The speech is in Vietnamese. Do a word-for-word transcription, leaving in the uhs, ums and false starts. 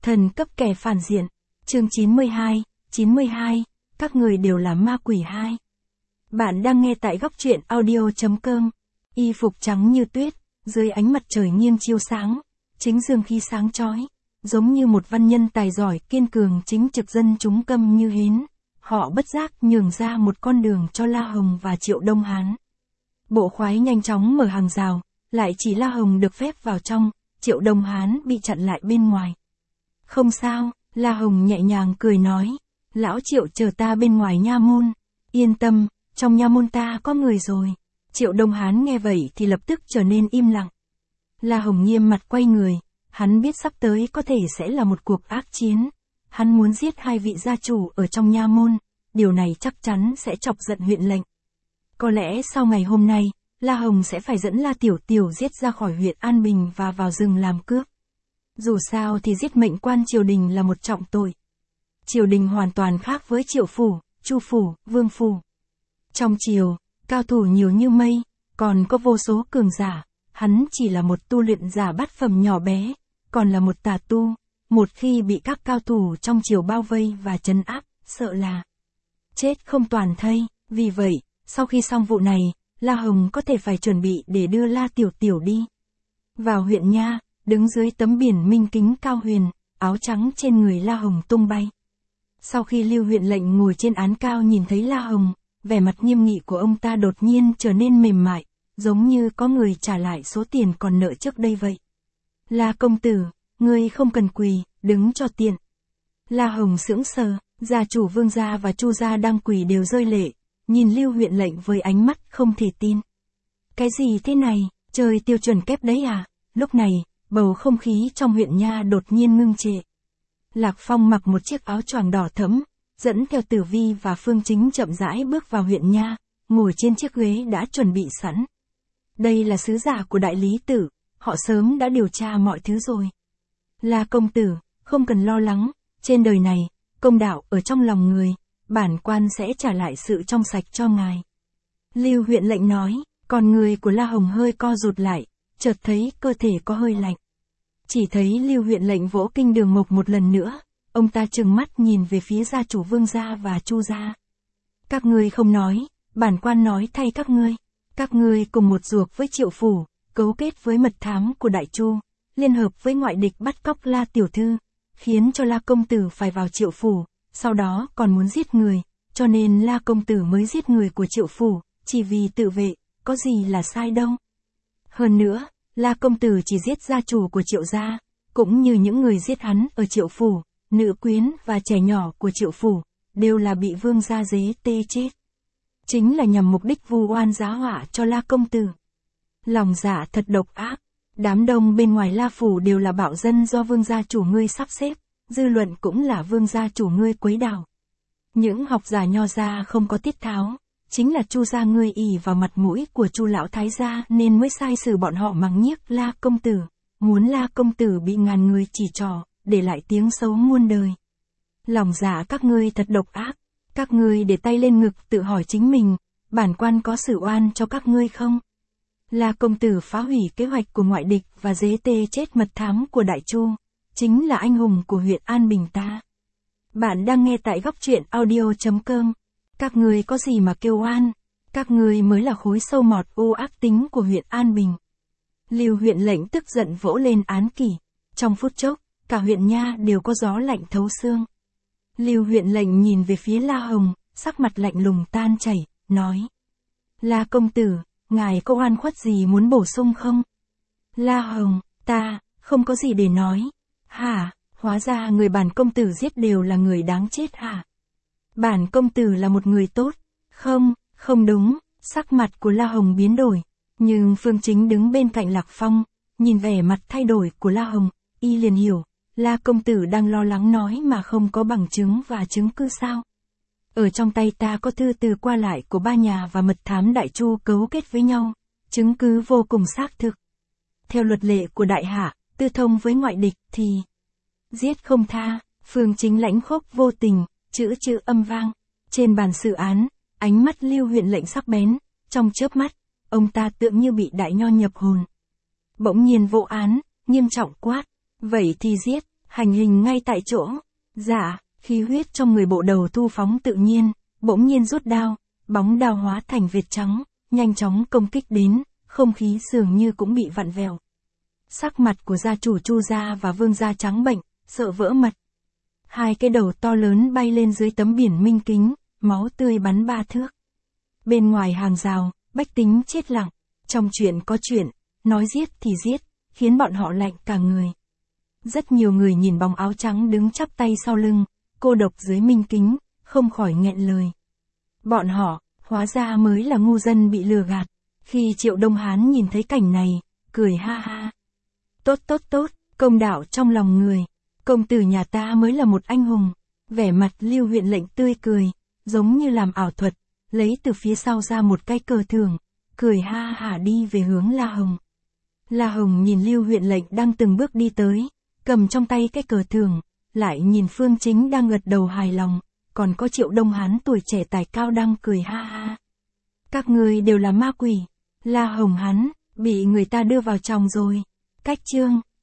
Thần cấp kẻ phản diện. Chương chín mươi hai, chín mươi hai, các người đều là ma quỷ hai. Bạn đang nghe tại góc truyện audio.com. Y phục trắng như tuyết, dưới ánh mặt trời nghiêng chiếu sáng, chính dương khí sáng chói, giống như một văn nhân tài giỏi kiên cường chính trực dân chúng câm như hến. Họ bất giác nhường ra một con đường cho La Hồng và Triệu Đông Hán. Bộ khoái nhanh chóng mở hàng rào, lại chỉ La Hồng được phép vào trong, Triệu Đông Hán bị chặn lại bên ngoài. Không sao, La Hồng nhẹ nhàng cười nói, lão Triệu chờ ta bên ngoài nha môn, yên tâm, trong nha môn ta có người rồi. Triệu Đông Hán nghe vậy thì lập tức trở nên im lặng. La Hồng nghiêm mặt quay người, hắn biết sắp tới có thể sẽ là một cuộc ác chiến. Hắn muốn giết hai vị gia chủ ở trong nha môn, điều này chắc chắn sẽ chọc giận huyện lệnh. Có lẽ sau ngày hôm nay, La Hồng sẽ phải dẫn La Tiểu Tiểu giết ra khỏi huyện An Bình và vào rừng làm cướp. Dù sao thì giết mệnh quan triều đình là một trọng tội. Triều đình hoàn toàn khác với Triệu phủ, Chu phủ, Vương phủ. Trong triều, cao thủ nhiều như mây, còn có vô số cường giả, hắn chỉ là một tu luyện giả bát phẩm nhỏ bé, còn là một tà tu. Một khi bị các cao thủ trong triều bao vây và trấn áp, sợ là chết không toàn thây. Vì vậy, sau khi xong vụ này, La Hồng có thể phải chuẩn bị để đưa La Tiểu Tiểu đi. Vào huyện nha, đứng dưới tấm biển minh kính cao huyền, áo trắng trên người La Hồng tung bay. Sau khi Lưu huyện lệnh ngồi trên án cao nhìn thấy La Hồng, vẻ mặt nghiêm nghị của ông ta đột nhiên trở nên mềm mại, giống như có người trả lại số tiền còn nợ trước đây vậy. La công tử, ngươi không cần quỳ, đứng cho tiện. La Hồng sững sờ, gia chủ Vương gia và Chu gia đang quỳ đều rơi lệ, nhìn Lưu huyện lệnh với ánh mắt không thể tin. Cái gì thế này, trời tiêu chuẩn kép đấy à? Lúc này, bầu không khí trong huyện nha đột nhiên ngưng trệ. Lạc Phong mặc một chiếc áo choàng đỏ thẫm, dẫn theo Tử Vi và Phương Chính chậm rãi bước vào huyện nha, ngồi trên chiếc ghế đã chuẩn bị sẵn. Đây là sứ giả của đại lý tử, họ sớm đã điều tra mọi thứ rồi. La công tử, không cần lo lắng, trên đời này, công đạo ở trong lòng người, bản quan sẽ trả lại sự trong sạch cho ngài. Lưu huyện lệnh nói, còn người của La Hồng hơi co rụt lại, chợt thấy cơ thể có hơi lạnh. Chỉ thấy Lưu huyện lệnh vỗ kinh đường mộc một lần nữa, ông ta trừng mắt nhìn về phía gia chủ Vương gia và Chu gia. Các ngươi không nói, bản quan nói thay các ngươi. Các ngươi cùng một ruột với Triệu phủ, cấu kết với mật thám của Đại Chu, liên hợp với ngoại địch bắt cóc La tiểu thư, khiến cho La công tử phải vào Triệu phủ, sau đó còn muốn giết người, cho nên La công tử mới giết người của Triệu phủ, chỉ vì tự vệ, có gì là sai đâu. Hơn nữa, La công tử chỉ giết gia chủ của Triệu gia, cũng như những người giết hắn ở Triệu phủ, nữ quyến và trẻ nhỏ của Triệu phủ, đều là bị Vương gia dế tê chết. Chính là nhằm mục đích vu oan giá họa cho La công tử. Lòng dạ thật độc ác, đám đông bên ngoài La phủ đều là bạo dân do Vương gia chủ ngươi sắp xếp, dư luận cũng là Vương gia chủ ngươi quấy đảo. Những học giả nho gia không có tiết tháo, chính là Chu gia ngươi ỷ vào mặt mũi của Chu lão thái gia nên mới sai sử bọn họ mắng nhiếc La công tử, muốn La công tử bị ngàn người chỉ trỏ, để lại tiếng xấu muôn đời. Lòng dạ các ngươi thật độc ác, các ngươi để tay lên ngực tự hỏi chính mình, bản quan có xử oan cho các ngươi không? La công tử phá hủy kế hoạch của ngoại địch và dế tê chết mật thám của Đại Chu, chính là anh hùng của huyện An Bình ta. Bạn đang nghe tại góc truyện audio.com. Các ngươi có gì mà kêu oan, các ngươi mới là khối sâu mọt u ác tính của huyện An Bình. Lưu huyện lệnh tức giận vỗ lên án kỷ, trong phút chốc, cả huyện nha đều có gió lạnh thấu xương. Lưu huyện lệnh nhìn về phía La Hồng, sắc mặt lạnh lùng tan chảy, nói. La công tử, ngài có oan khuất gì muốn bổ sung không? La Hồng, ta, không có gì để nói. Hả, hóa ra người bản công tử giết đều là người đáng chết hả? Bản công tử là một người tốt. Không, không đúng, sắc mặt của La Hồng biến đổi. Nhưng Phương Chính đứng bên cạnh Lạc Phong, nhìn vẻ mặt thay đổi của La Hồng, y liền hiểu. La công tử đang lo lắng nói mà không có bằng chứng và chứng cứ sao? Ở trong tay ta có thư từ qua lại của ba nhà và mật thám Đại Chu cấu kết với nhau, chứng cứ vô cùng xác thực. Theo luật lệ của Đại Hạ, tư thông với ngoại địch thì giết không tha. Phương Chính lãnh khốc vô tình, chữ chữ âm vang. Trên bàn xử án, ánh mắt Lưu huyện lệnh sắc bén, trong chớp mắt, ông ta tựa như bị đại nho nhập hồn. Bỗng nhiên vô án, nghiêm trọng quát. Vậy thì giết, hành hình ngay tại chỗ. Dạ, khí huyết trong người bộ đầu thu phóng tự nhiên, bỗng nhiên rút đao, bóng đao hóa thành việt trắng, nhanh chóng công kích đến, không khí dường như cũng bị vặn vẹo. Sắc mặt của gia chủ Chu gia và Vương gia trắng bệnh, sợ vỡ mật. Hai cái đầu to lớn bay lên dưới tấm biển minh kính, máu tươi bắn ba thước. Bên ngoài hàng rào, bách tính chết lặng, trong chuyện có chuyện, nói giết thì giết, khiến bọn họ lạnh cả người. Rất nhiều người nhìn bóng áo trắng đứng chắp tay sau lưng, cô độc dưới minh kính, không khỏi nghẹn lời. Bọn họ, hóa ra mới là ngu dân bị lừa gạt. Khi Triệu Đông Hán nhìn thấy cảnh này, cười ha ha. Tốt tốt tốt, công đạo trong lòng người. Công tử nhà ta mới là một anh hùng. Vẻ mặt Lưu huyện lệnh tươi cười, giống như làm ảo thuật, lấy từ phía sau ra một cái cờ thưởng, cười ha hả đi về hướng La Hồng. La Hồng nhìn Lưu huyện lệnh đang từng bước đi tới, cầm trong tay cái cờ thưởng, lại nhìn Phương Chính đang gật đầu hài lòng, còn có Triệu Đông Hán tuổi trẻ tài cao đang cười ha ha. Các người đều là ma quỷ. La Hồng hắn, bị người ta đưa vào chồng rồi. Cách chương.